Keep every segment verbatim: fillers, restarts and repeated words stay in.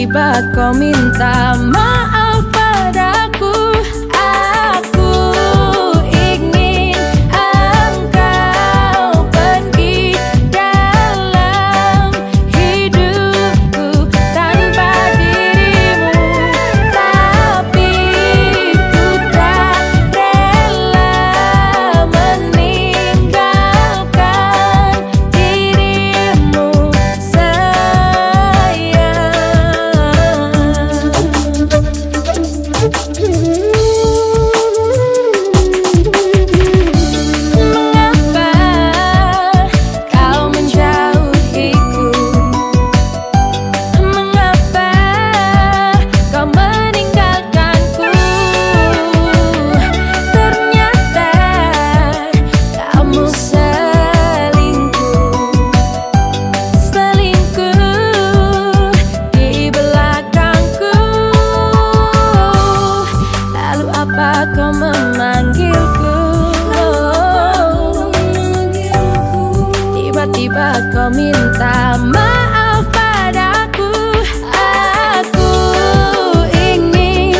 Tiba-tiba kau minta maaf padaku. Aku ingin engkau pergi dalam hidupku tanpa dirimu, tapi ku tak rela meninggalkan dirimu, sayang. Kau memanggilku, tiba-tiba kau minta maaf padaku. Aku ingin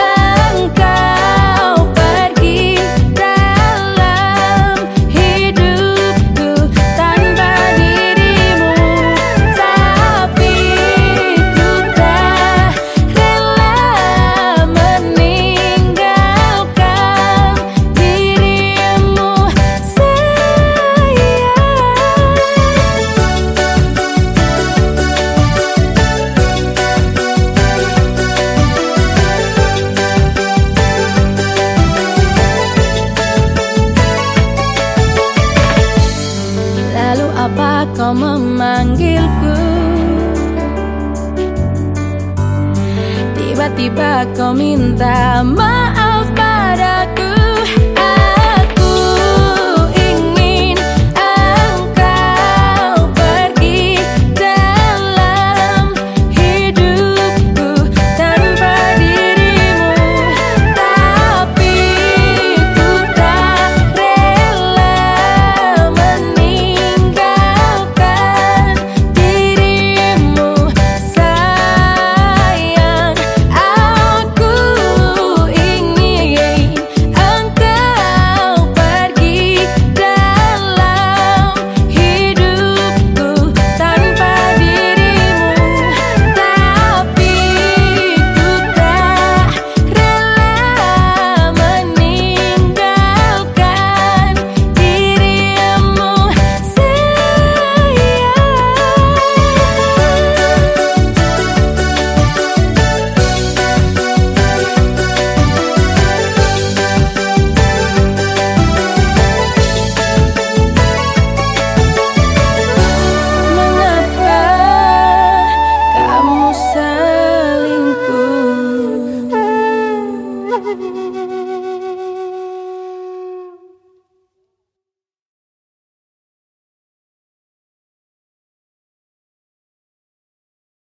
engkau pergi dalam hidupku tanpa dirimu, tapi ku tak rela meninggalkan dirimu, sayang. Lalu apa kau memanggilku? Tiba-tiba kau minta maaf.